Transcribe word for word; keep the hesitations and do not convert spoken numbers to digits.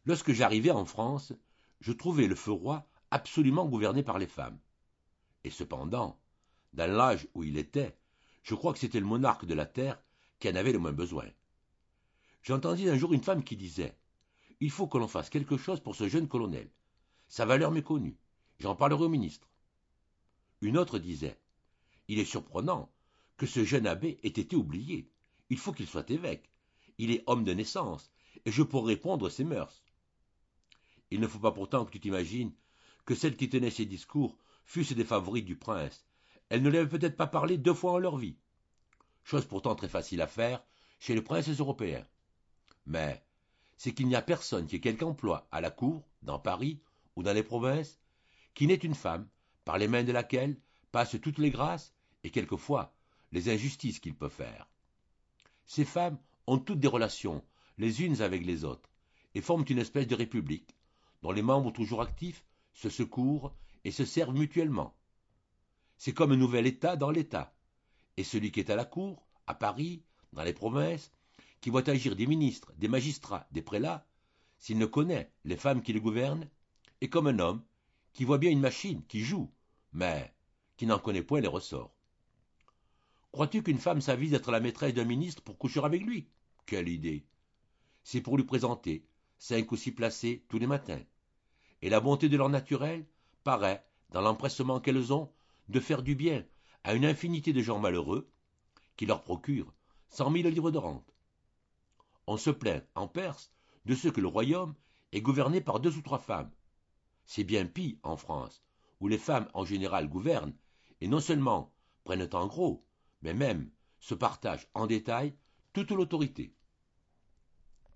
Lorsque j'arrivai en France, je trouvai le feu roi absolument gouverné par les femmes. Et cependant, dans l'âge où il était, je crois que c'était le monarque de la terre qui en avait le moins besoin. J'entendis un jour une femme qui disait « Il faut que l'on fasse quelque chose pour ce jeune colonel. Sa valeur m'est connue. J'en parlerai au ministre. » Une autre disait « Il est surprenant que ce jeune abbé ait été oublié. Il faut qu'il soit évêque. Il est homme de naissance, et je pourrai répondre ses mœurs. » Il ne faut pas pourtant que tu t'imagines que celles qui tenaient ces discours fussent des favorites du prince. Elles ne lui avaient peut-être pas parlé deux fois en leur vie. Chose pourtant très facile à faire chez les princes européens. Mais c'est qu'il n'y a personne qui ait quelque emploi à la cour, dans Paris ou dans les provinces, qui n'ait une femme, par les mains de laquelle passent toutes les grâces et quelquefois les injustices qu'il peut faire. Ces femmes ont toutes des relations les unes avec les autres et forment une espèce de république dont les membres toujours actifs se secourent et se servent mutuellement. C'est comme un nouvel État dans l'État, et celui qui est à la cour, à Paris, dans les provinces, qui voit agir des ministres, des magistrats, des prélats, s'il ne connaît les femmes qui le gouvernent, est comme un homme qui voit bien une machine qui joue, mais qui n'en connaît point les ressorts. Crois-tu qu'une femme s'avise d'être la maîtresse d'un ministre pour coucher avec lui? Quelle idée! C'est pour lui présenter cinq ou six placés tous les matins. Et la bonté de leur naturel paraît, dans l'empressement qu'elles ont, de faire du bien à une infinité de gens malheureux, qui leur procurent cent mille livres de rente. On se plaint, en Perse, de ce que le royaume est gouverné par deux ou trois femmes. C'est bien pis en France, où les femmes en général gouvernent, et non seulement prennent en gros, mais même se partagent en détail toute l'autorité.